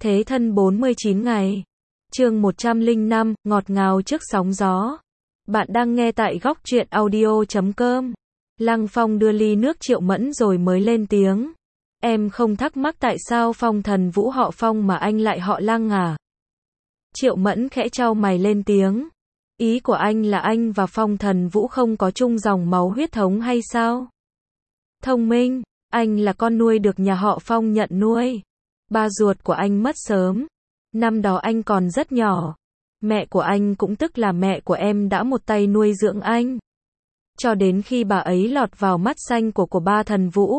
Thế thân 49 ngày. Chương 105, ngọt ngào trước sóng gió. Bạn đang nghe tại góc truyện audio.com. Lăng Phong đưa ly nước Triệu Mẫn rồi mới lên tiếng. Em không thắc mắc tại sao Phong Thần Vũ họ Phong mà anh lại họ Lăng à? Triệu Mẫn khẽ chau mày lên tiếng. Ý của anh là anh và Phong Thần Vũ không có chung dòng máu huyết thống hay sao? Thông minh, anh là con nuôi được nhà họ Phong nhận nuôi. Ba ruột của anh mất sớm. Năm đó anh còn rất nhỏ. Mẹ của anh cũng tức là mẹ của em đã một tay nuôi dưỡng anh. Cho đến khi bà ấy lọt vào mắt xanh của ba Thần Vũ.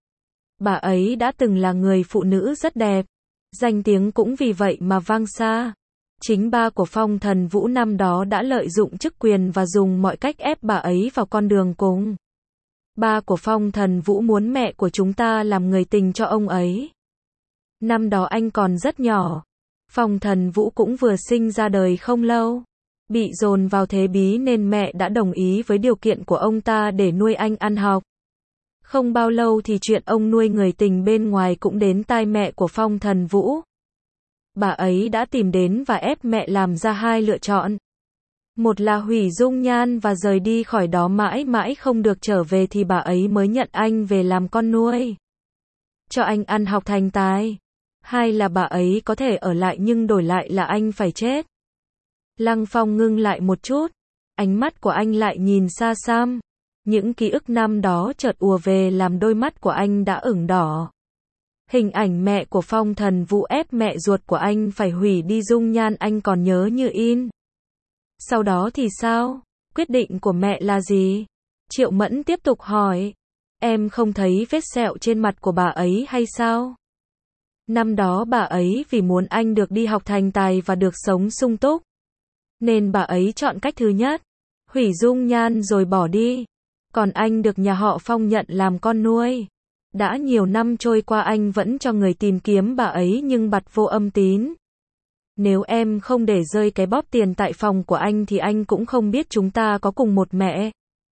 Bà ấy đã từng là người phụ nữ rất đẹp. Danh tiếng cũng vì vậy mà vang xa. Chính ba của Phong Thần Vũ năm đó đã lợi dụng chức quyền và dùng mọi cách ép bà ấy vào con đường cùng. Ba của Phong Thần Vũ muốn mẹ của chúng ta làm người tình cho ông ấy. Năm đó anh còn rất nhỏ. Phong Thần Vũ cũng vừa sinh ra đời không lâu. Bị dồn vào thế bí nên mẹ đã đồng ý với điều kiện của ông ta để nuôi anh ăn học. Không bao lâu thì chuyện ông nuôi người tình bên ngoài cũng đến tai mẹ của Phong Thần Vũ. Bà ấy đã tìm đến và ép mẹ làm ra hai lựa chọn. Một là hủy dung nhan và rời đi khỏi đó mãi mãi không được trở về thì bà ấy mới nhận anh về làm con nuôi. Cho anh ăn học thành tài. Hai là bà ấy có thể ở lại nhưng đổi lại là anh phải chết. Lăng Phong ngưng lại một chút. Ánh mắt của anh lại nhìn xa xăm. Những ký ức năm đó chợt ùa về làm đôi mắt của anh đã ửng đỏ. Hình ảnh mẹ của Phong Thần Vũ ép mẹ ruột của anh phải hủy đi dung nhan anh còn nhớ như in. Sau đó thì sao? Quyết định của mẹ là gì? Triệu Mẫn tiếp tục hỏi. Em không thấy vết sẹo trên mặt của bà ấy hay sao? Năm đó bà ấy vì muốn anh được đi học thành tài và được sống sung túc. Nên bà ấy chọn cách thứ nhất. Hủy dung nhan rồi bỏ đi. Còn anh được nhà họ Phong nhận làm con nuôi. Đã nhiều năm trôi qua anh vẫn cho người tìm kiếm bà ấy nhưng bặt vô âm tín. Nếu em không để rơi cái bóp tiền tại phòng của anh thì anh cũng không biết chúng ta có cùng một mẹ.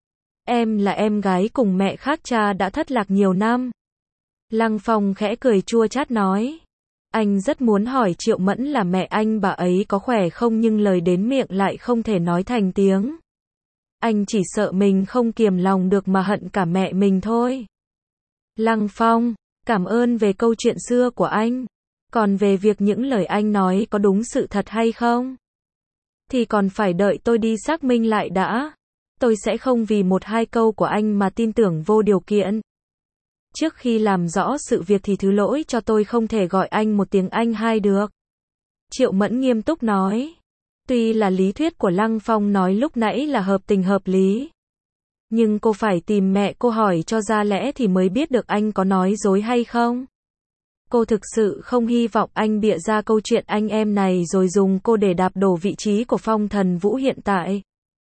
Em là em gái cùng mẹ khác cha đã thất lạc nhiều năm. Lăng Phong khẽ cười chua chát nói. Anh rất muốn hỏi Triệu Mẫn là mẹ anh bà ấy có khỏe không nhưng lời đến miệng lại không thể nói thành tiếng. Anh chỉ sợ mình không kiềm lòng được mà hận cả mẹ mình thôi. Lăng Phong, cảm ơn về câu chuyện xưa của anh. Còn về việc những lời anh nói có đúng sự thật hay không? Thì còn phải đợi tôi đi xác minh lại đã. Tôi sẽ không vì một hai câu của anh mà tin tưởng vô điều kiện. Trước khi làm rõ sự việc thì thứ lỗi cho tôi không thể gọi anh một tiếng anh hai được. Triệu Mẫn nghiêm túc nói. Tuy là lý thuyết của Lăng Phong nói lúc nãy là hợp tình hợp lý. Nhưng cô phải tìm mẹ cô hỏi cho ra lẽ thì mới biết được anh có nói dối hay không. Cô thực sự không hy vọng anh bịa ra câu chuyện anh em này rồi dùng cô để đạp đổ vị trí của Phong Thần Vũ hiện tại.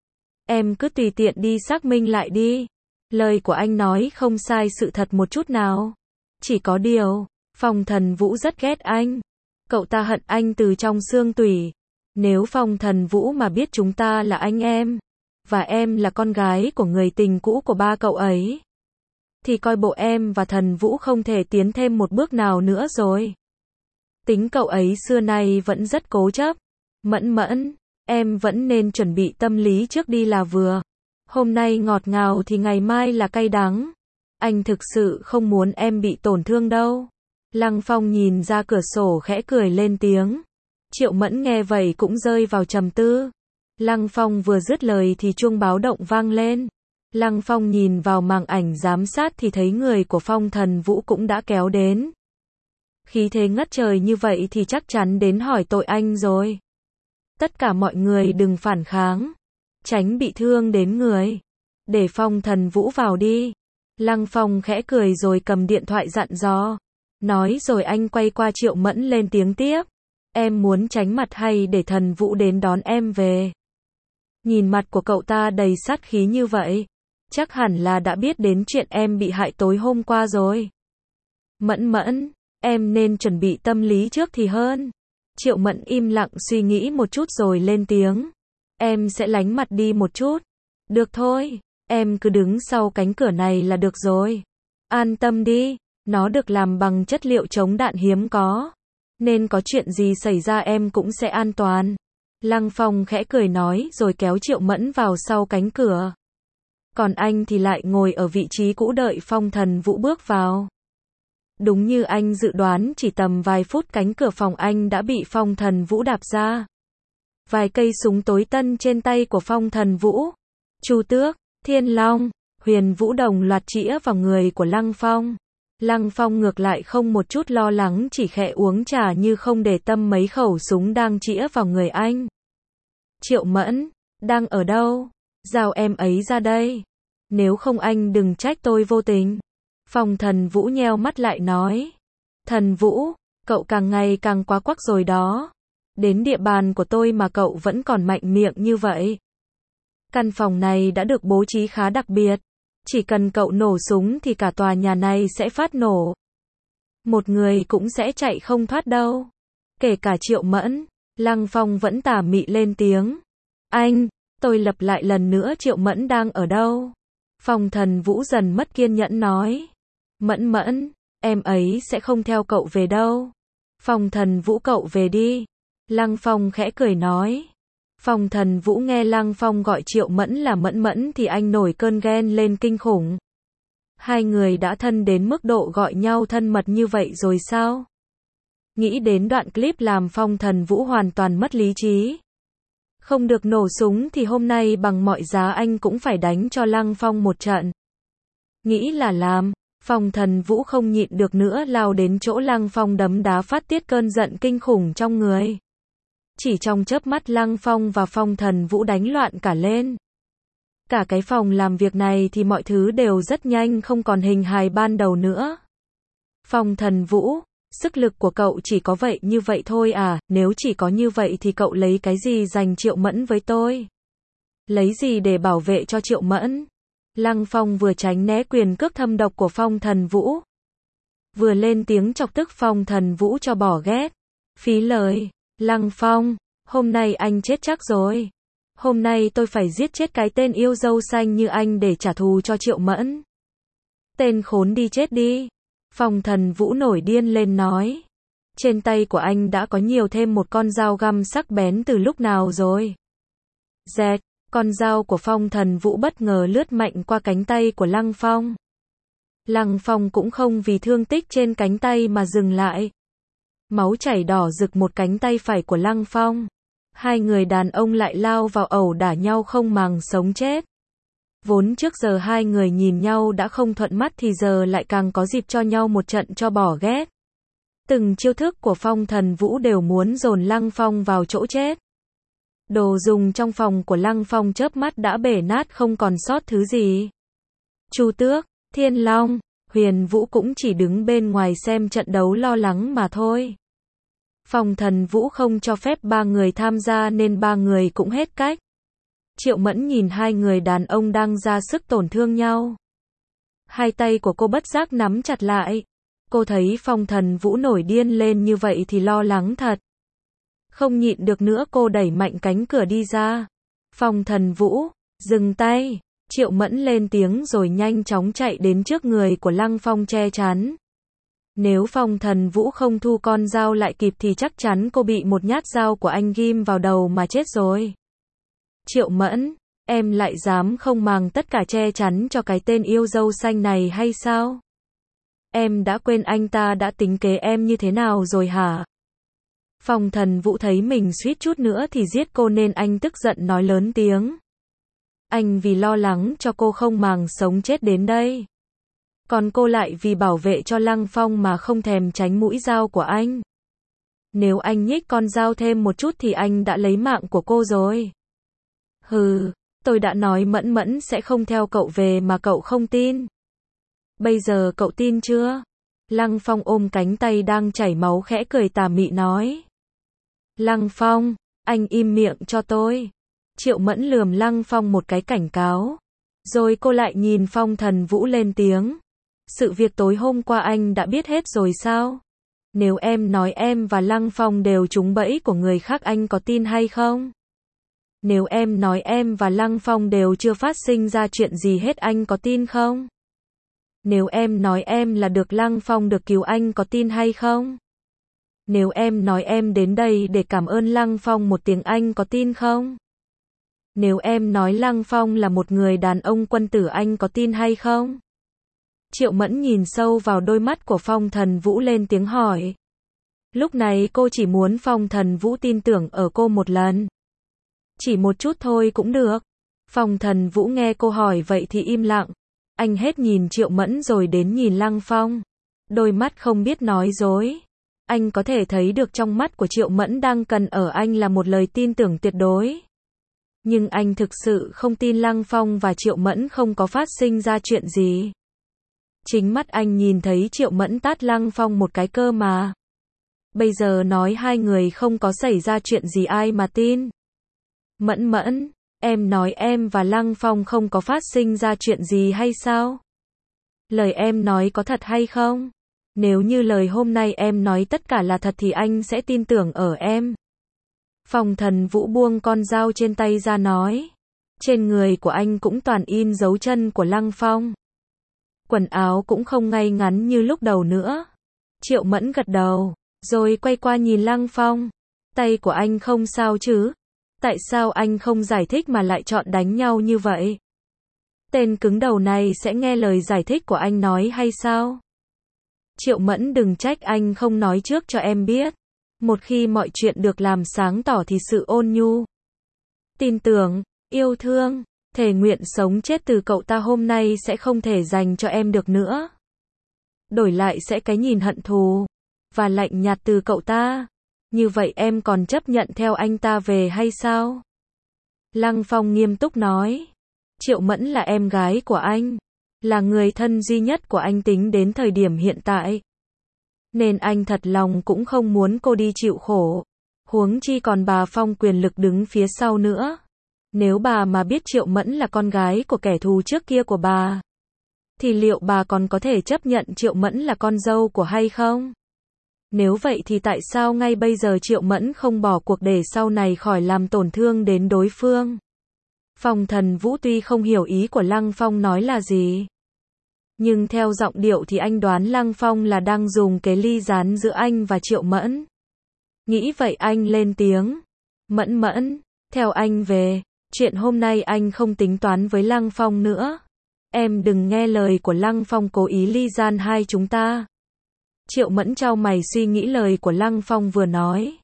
Em cứ tùy tiện đi xác minh lại đi. Lời của anh nói không sai sự thật một chút nào. Chỉ có điều, Phong Thần Vũ rất ghét anh. Cậu ta hận anh từ trong xương tủy. Nếu Phong Thần Vũ mà biết chúng ta là anh em, và em là con gái của người tình cũ của ba cậu ấy, thì coi bộ em và Thần Vũ không thể tiến thêm một bước nào nữa rồi. Tính cậu ấy xưa nay vẫn rất cố chấp. Mẫn, em vẫn nên chuẩn bị tâm lý trước đi là vừa. Hôm nay ngọt ngào thì ngày mai là cay đắng. Anh thực sự không muốn em bị tổn thương đâu. Lăng Phong nhìn ra cửa sổ khẽ cười lên tiếng. Triệu Mẫn nghe vậy cũng rơi vào trầm tư. Lăng Phong vừa dứt lời thì chuông báo động vang lên. Lăng Phong nhìn vào màn ảnh giám sát thì thấy người của Phong Thần Vũ cũng đã kéo đến. Khí thế ngất trời như vậy thì chắc chắn đến hỏi tội anh rồi. Tất cả mọi người đừng phản kháng. Tránh bị thương đến người. Để Phong Thần Vũ vào đi. Lăng Phong khẽ cười rồi cầm điện thoại dặn dò. Nói rồi anh quay qua Triệu Mẫn lên tiếng tiếp. Em muốn tránh mặt hay để Thần Vũ đến đón em về? Nhìn mặt của cậu ta đầy sát khí như vậy. Chắc hẳn là đã biết đến chuyện em bị hại tối hôm qua rồi. Mẫn, em nên chuẩn bị tâm lý trước thì hơn. Triệu Mẫn im lặng suy nghĩ một chút rồi lên tiếng. Em sẽ lánh mặt đi một chút. Được thôi, em cứ đứng sau cánh cửa này là được rồi. An tâm đi, nó được làm bằng chất liệu chống đạn hiếm có. Nên có chuyện gì xảy ra em cũng sẽ an toàn. Lăng Phong khẽ cười nói rồi kéo Triệu Mẫn vào sau cánh cửa. Còn anh thì lại ngồi ở vị trí cũ đợi Phong Thần Vũ bước vào. Đúng như anh dự đoán, chỉ tầm vài phút cánh cửa phòng anh đã bị Phong Thần Vũ đạp ra. Vài cây súng tối tân trên tay của Phong Thần Vũ, Chu Tước, Thiên Long, Huyền Vũ đồng loạt chĩa vào người của Lăng Phong. Lăng Phong ngược lại không một chút lo lắng, chỉ khẽ uống trà như không để tâm mấy khẩu súng đang chĩa vào người anh. Triệu Mẫn, đang ở đâu? Giao em ấy ra đây. Nếu không anh đừng trách tôi vô tình. Phong Thần Vũ nheo mắt lại nói. Thần Vũ, cậu càng ngày càng quá quắc rồi đó. Đến địa bàn của tôi mà cậu vẫn còn mạnh miệng như vậy. Căn phòng này đã được bố trí khá đặc biệt. Chỉ cần cậu nổ súng thì cả tòa nhà này sẽ phát nổ. Một người cũng sẽ chạy không thoát đâu. Kể cả Triệu Mẫn. Lăng Phong vẫn tà mị lên tiếng. Anh, tôi lặp lại lần nữa, Triệu Mẫn đang ở đâu? Phong Thần Vũ dần mất kiên nhẫn nói. Mẫn Mẫn, em ấy sẽ không theo cậu về đâu. Phong Thần Vũ, cậu về đi. Lăng Phong khẽ cười nói. Phong Thần Vũ nghe Lăng Phong gọi Triệu Mẫn là Mẫn Mẫn thì anh nổi cơn ghen lên kinh khủng. Hai người đã thân đến mức độ gọi nhau thân mật như vậy rồi sao? Nghĩ đến đoạn clip làm Phong Thần Vũ hoàn toàn mất lý trí. Không được nổ súng thì hôm nay bằng mọi giá anh cũng phải đánh cho Lăng Phong một trận. Nghĩ là làm, Phong Thần Vũ không nhịn được nữa lao đến chỗ Lăng Phong đấm đá phát tiết cơn giận kinh khủng trong người. Chỉ trong chớp mắt Lăng Phong và Phong Thần Vũ đánh loạn cả lên. Cả cái phòng làm việc này thì mọi thứ đều rất nhanh không còn hình hài ban đầu nữa. Phong Thần Vũ, sức lực của cậu chỉ có vậy như vậy thôi à, nếu chỉ có như vậy thì cậu lấy cái gì giành Triệu Mẫn với tôi? Lấy gì để bảo vệ cho Triệu Mẫn? Lăng Phong vừa tránh né quyền cước thâm độc của Phong Thần Vũ. Vừa lên tiếng chọc tức Phong Thần Vũ cho bỏ ghét. Phí lời, Lăng Phong, hôm nay anh chết chắc rồi. Hôm nay tôi phải giết chết cái tên yêu dâu xanh như anh để trả thù cho Triệu Mẫn. Tên khốn đi chết đi. Phong Thần Vũ nổi điên lên nói. Trên tay của anh đã có nhiều thêm một con dao găm sắc bén từ lúc nào rồi? Dẹt, con dao của Phong Thần Vũ bất ngờ lướt mạnh qua cánh tay của Lăng Phong. Lăng Phong cũng không vì thương tích trên cánh tay mà dừng lại. Máu chảy đỏ rực một cánh tay phải của Lăng Phong. Hai người đàn ông lại lao vào ẩu đả nhau không màng sống chết. Vốn trước giờ hai người nhìn nhau đã không thuận mắt thì giờ lại càng có dịp cho nhau một trận cho bỏ ghét. Từng chiêu thức của Phong Thần Vũ đều muốn dồn Lăng Phong vào chỗ chết. Đồ dùng trong phòng của Lăng Phong chớp mắt đã bể nát không còn sót thứ gì. Chu Tước, Thiên Long, Huyền Vũ cũng chỉ đứng bên ngoài xem trận đấu lo lắng mà thôi. Phong Thần Vũ không cho phép ba người tham gia nên ba người cũng hết cách. Triệu Mẫn nhìn hai người đàn ông đang ra sức tổn thương nhau. Hai tay của cô bất giác nắm chặt lại. Cô thấy Phong Thần Vũ nổi điên lên như vậy thì lo lắng thật. Không nhịn được nữa cô đẩy mạnh cánh cửa đi ra. Phong Thần Vũ, dừng tay. Triệu Mẫn lên tiếng rồi nhanh chóng chạy đến trước người của Lăng Phong che chắn. Nếu Phong Thần Vũ không thu con dao lại kịp thì chắc chắn cô bị một nhát dao của anh ghim vào đầu mà chết rồi. Triệu Mẫn, em lại dám không màng tất cả che chắn cho cái tên yêu dâu xanh này hay sao? Em đã quên anh ta đã tính kế em như thế nào rồi hả? Phong Thần Vũ thấy mình suýt chút nữa thì giết cô nên anh tức giận nói lớn tiếng. Anh vì lo lắng cho cô không màng sống chết đến đây. Còn cô lại vì bảo vệ cho Lăng Phong mà không thèm tránh mũi dao của anh. Nếu anh nhích con dao thêm một chút thì anh đã lấy mạng của cô rồi. Hừ, tôi đã nói Mẫn Mẫn sẽ không theo cậu về mà cậu không tin. Bây giờ cậu tin chưa? Lăng Phong ôm cánh tay đang chảy máu khẽ cười tà mị nói. Lăng Phong, anh im miệng cho tôi. Triệu Mẫn lườm Lăng Phong một cái cảnh cáo. Rồi cô lại nhìn Phong Thần Vũ lên tiếng. Sự việc tối hôm qua anh đã biết hết rồi sao? Nếu em nói em và Lăng Phong đều trúng bẫy của người khác anh có tin hay không? Nếu em nói em và Lăng Phong đều chưa phát sinh ra chuyện gì hết anh có tin không? Nếu em nói em là được Lăng Phong được cứu anh có tin hay không? Nếu em nói em đến đây để cảm ơn Lăng Phong một tiếng anh có tin không? Nếu em nói Lăng Phong là một người đàn ông quân tử anh có tin hay không? Triệu Mẫn nhìn sâu vào đôi mắt của Phong Thần Vũ lên tiếng hỏi. Lúc này cô chỉ muốn Phong Thần Vũ tin tưởng ở cô một lần. Chỉ một chút thôi cũng được. Phong Thần Vũ nghe cô hỏi vậy thì im lặng. Anh hết nhìn Triệu Mẫn rồi đến nhìn Lăng Phong. Đôi mắt không biết nói dối. Anh có thể thấy được trong mắt của Triệu Mẫn đang cần ở anh là một lời tin tưởng tuyệt đối. Nhưng anh thực sự không tin Lăng Phong và Triệu Mẫn không có phát sinh ra chuyện gì. Chính mắt anh nhìn thấy Triệu Mẫn tát Lăng Phong một cái cơ mà. Bây giờ nói hai người không có xảy ra chuyện gì ai mà tin. Mẫn Mẫn, em nói em và Lăng Phong không có phát sinh ra chuyện gì hay sao? Lời em nói có thật hay không? Nếu như lời hôm nay em nói tất cả là thật thì anh sẽ tin tưởng ở em. Phong Thần Vũ buông con dao trên tay ra nói. Trên người của anh cũng toàn in dấu chân của Lăng Phong. Quần áo cũng không ngay ngắn như lúc đầu nữa. Triệu Mẫn gật đầu, rồi quay qua nhìn Lăng Phong. Tay của anh không sao chứ? Tại sao anh không giải thích mà lại chọn đánh nhau như vậy? Tên cứng đầu này sẽ nghe lời giải thích của anh nói hay sao? Triệu Mẫn đừng trách anh không nói trước cho em biết. Một khi mọi chuyện được làm sáng tỏ thì sự ôn nhu, tin tưởng, yêu thương, thề nguyện sống chết từ cậu ta hôm nay sẽ không thể dành cho em được nữa. Đổi lại sẽ cái nhìn hận thù và lạnh nhạt từ cậu ta. Như vậy em còn chấp nhận theo anh ta về hay sao? Lăng Phong nghiêm túc nói. Triệu Mẫn là em gái của anh, là người thân duy nhất của anh tính đến thời điểm hiện tại. Nên anh thật lòng cũng không muốn cô đi chịu khổ. Huống chi còn bà Phong quyền lực đứng phía sau nữa. Nếu bà mà biết Triệu Mẫn là con gái của kẻ thù trước kia của bà, thì liệu bà còn có thể chấp nhận Triệu Mẫn là con dâu của hay không? Nếu vậy thì tại sao ngay bây giờ Triệu Mẫn không bỏ cuộc để sau này khỏi làm tổn thương đến đối phương? Phong Thần Vũ tuy không hiểu ý của Lăng Phong nói là gì, nhưng theo giọng điệu thì anh đoán Lăng Phong là đang dùng cái ly gián giữa anh và Triệu Mẫn. Nghĩ vậy anh lên tiếng. Mẫn Mẫn, theo anh về. Chuyện hôm nay anh không tính toán với Lăng Phong nữa. Em đừng nghe lời của Lăng Phong cố ý ly gian hai chúng ta. Triệu Mẫn chau mày suy nghĩ lời của Lăng Phong vừa nói.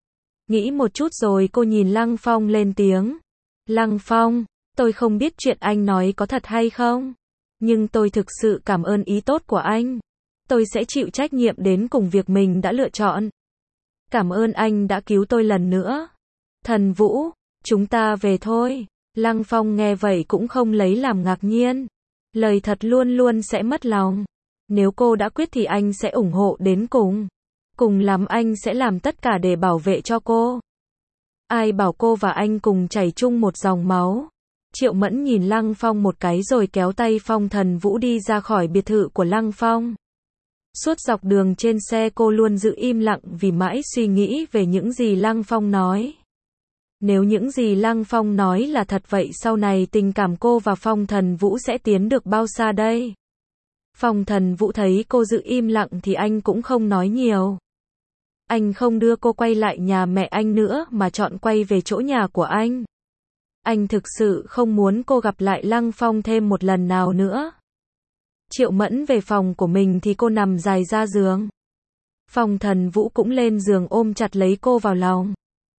Nghĩ một chút rồi cô nhìn Lăng Phong lên tiếng. Lăng Phong, tôi không biết chuyện anh nói có thật hay không, nhưng tôi thực sự cảm ơn ý tốt của anh. Tôi sẽ chịu trách nhiệm đến cùng việc mình đã lựa chọn. Cảm ơn anh đã cứu tôi lần nữa. Thần Vũ, chúng ta về thôi. Lăng Phong nghe vậy cũng không lấy làm ngạc nhiên. Lời thật luôn luôn sẽ mất lòng. Nếu cô đã quyết thì anh sẽ ủng hộ đến cùng. Cùng lắm anh sẽ làm tất cả để bảo vệ cho cô. Ai bảo cô và anh cùng chảy chung một dòng máu. Triệu Mẫn nhìn Lăng Phong một cái rồi kéo tay Phong Thần Vũ đi ra khỏi biệt thự của Lăng Phong. Suốt dọc đường trên xe cô luôn giữ im lặng vì mãi suy nghĩ về những gì Lăng Phong nói. Nếu những gì Lăng Phong nói là thật vậy sau này tình cảm cô và Phong Thần Vũ sẽ tiến được bao xa đây? Phong Thần Vũ thấy cô giữ im lặng thì anh cũng không nói nhiều. Anh không đưa cô quay lại nhà mẹ anh nữa mà chọn quay về chỗ nhà của anh. Anh thực sự không muốn cô gặp lại Lăng Phong thêm một lần nào nữa. Triệu Mẫn về phòng của mình thì cô nằm dài ra giường. Phong Thần Vũ cũng lên giường ôm chặt lấy cô vào lòng.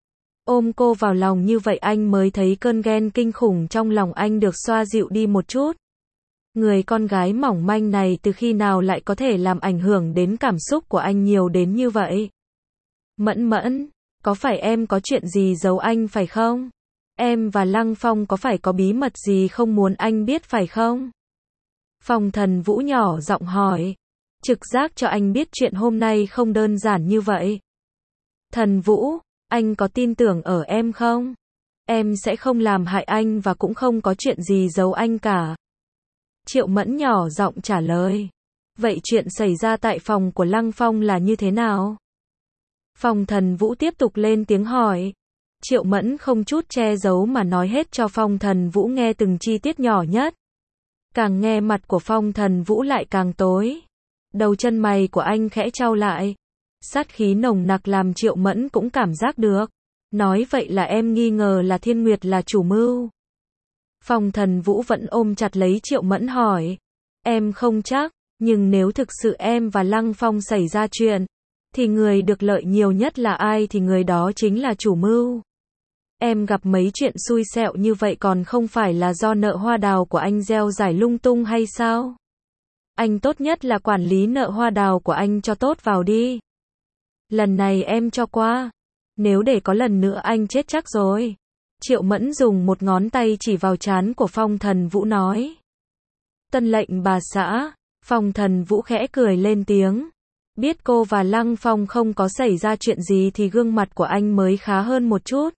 Ôm cô vào lòng như vậy anh mới thấy cơn ghen kinh khủng trong lòng anh được xoa dịu đi một chút. Người con gái mỏng manh này từ khi nào lại có thể làm ảnh hưởng đến cảm xúc của anh nhiều đến như vậy? Mẫn Mẫn, có phải em có chuyện gì giấu anh phải không? Em và Lăng Phong có phải có bí mật gì không muốn anh biết phải không? Phong Thần Vũ nhỏ giọng hỏi. Trực giác cho anh biết chuyện hôm nay không đơn giản như vậy. Thần Vũ, anh có tin tưởng ở em không? Em sẽ không làm hại anh và cũng không có chuyện gì giấu anh cả. Triệu Mẫn nhỏ giọng trả lời. Vậy chuyện xảy ra tại phòng của Lăng Phong là như thế nào? Phong Thần Vũ tiếp tục lên tiếng hỏi. Triệu Mẫn không chút che giấu mà nói hết cho Phong Thần Vũ nghe từng chi tiết nhỏ nhất. Càng nghe mặt của Phong Thần Vũ lại càng tối. Đầu chân mày của anh khẽ chau lại. Sát khí nồng nặc làm Triệu Mẫn cũng cảm giác được. Nói vậy là em nghi ngờ là Thiên Nguyệt là chủ mưu. Phong Thần Vũ vẫn ôm chặt lấy Triệu Mẫn hỏi. Em không chắc, nhưng nếu thực sự em và Lăng Phong xảy ra chuyện, thì người được lợi nhiều nhất là ai thì người đó chính là chủ mưu. Em gặp mấy chuyện xui xẹo như vậy còn không phải là do nợ hoa đào của anh gieo rải lung tung hay sao? Anh tốt nhất là quản lý nợ hoa đào của anh cho tốt vào đi. Lần này em cho qua. Nếu để có lần nữa anh chết chắc rồi. Triệu Mẫn dùng một ngón tay chỉ vào trán của Phong Thần Vũ nói. Tân lệnh bà xã. Phong Thần Vũ khẽ cười lên tiếng. Biết cô và Lăng Phong không có xảy ra chuyện gì thì gương mặt của anh mới khá hơn một chút.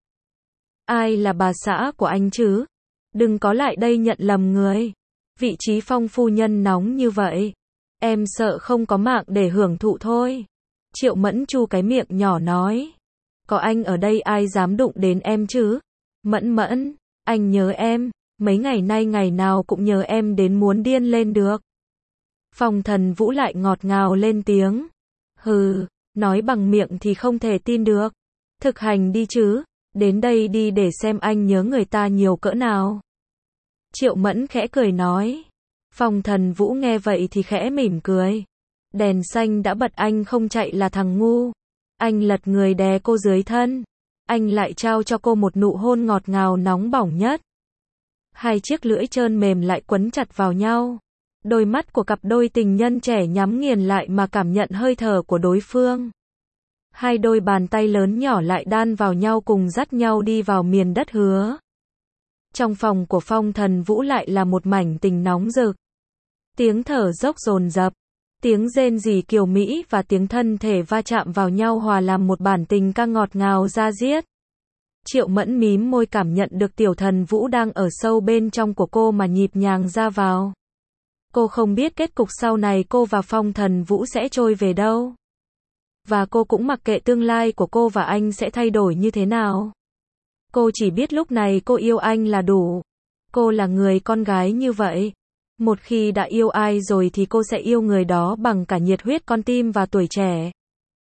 Ai là bà xã của anh chứ? Đừng có lại đây nhận lầm người. Vị trí Phong phu nhân nóng như vậy. Em sợ không có mạng để hưởng thụ thôi. Triệu Mẫn chu cái miệng nhỏ nói. Có anh ở đây ai dám đụng đến em chứ? Mẫn Mẫn, anh nhớ em. Mấy ngày nay ngày nào cũng nhớ em đến muốn điên lên được. Phong Thần Vũ lại ngọt ngào lên tiếng. Hừ, nói bằng miệng thì không thể tin được. Thực hành đi chứ. Đến đây đi để xem anh nhớ người ta nhiều cỡ nào. Triệu Mẫn khẽ cười nói. Phong Thần Vũ nghe vậy thì khẽ mỉm cười. Đèn xanh đã bật anh không chạy là thằng ngu. Anh lật người đè cô dưới thân. Anh lại trao cho cô một nụ hôn ngọt ngào nóng bỏng nhất. Hai chiếc lưỡi trơn mềm lại quấn chặt vào nhau. Đôi mắt của cặp đôi tình nhân trẻ nhắm nghiền lại mà cảm nhận hơi thở của đối phương. Hai đôi bàn tay lớn nhỏ lại đan vào nhau cùng dắt nhau đi vào miền đất hứa. Trong phòng của Phong Thần Vũ lại là một mảnh tình nóng rực. Tiếng thở dốc dồn dập, tiếng rên rỉ kiều mỹ và tiếng thân thể va chạm vào nhau hòa làm một bản tình ca ngọt ngào da diết. Triệu Mẫn mím môi cảm nhận được Tiểu Thần Vũ đang ở sâu bên trong của cô mà nhịp nhàng ra vào. Cô không biết kết cục sau này cô và Phong Thần Vũ sẽ trôi về đâu. Và cô cũng mặc kệ tương lai của cô và anh sẽ thay đổi như thế nào. Cô chỉ biết lúc này cô yêu anh là đủ. Cô là người con gái như vậy. Một khi đã yêu ai rồi thì cô sẽ yêu người đó bằng cả nhiệt huyết con tim và tuổi trẻ.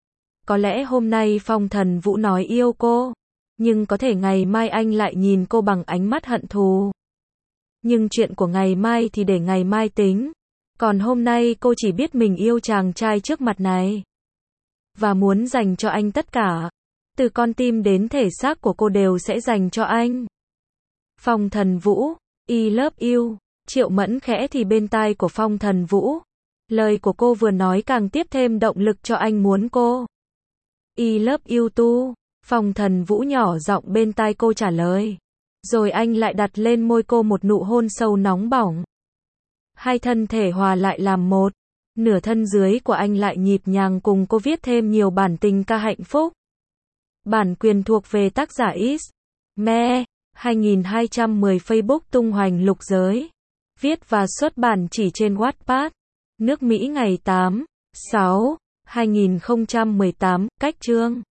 Có lẽ hôm nay Phong Thần Vũ nói yêu cô, nhưng có thể ngày mai anh lại nhìn cô bằng ánh mắt hận thù. Nhưng chuyện của ngày mai thì để ngày mai tính. Còn hôm nay cô chỉ biết mình yêu chàng trai trước mặt này. Và muốn dành cho anh tất cả. Từ con tim đến thể xác của cô đều sẽ dành cho anh. Phong Thần Vũ, I love you. Triệu Mẫn khẽ thì bên tai của Phong Thần Vũ. Lời của cô vừa nói càng tiếp thêm động lực cho anh muốn cô. I love you too. Phong Thần Vũ nhỏ giọng bên tai cô trả lời. Rồi anh lại đặt lên môi cô một nụ hôn sâu nóng bỏng. Hai thân thể hòa lại làm một. Nửa thân dưới của anh lại nhịp nhàng cùng cô viết thêm nhiều bản tình ca hạnh phúc. Bản quyền thuộc về tác giả Is. Me. 2210 Facebook tung hoành lục giới. Viết và xuất bản chỉ trên Wattpad. Nước Mỹ ngày 8/6/2018. Cách chương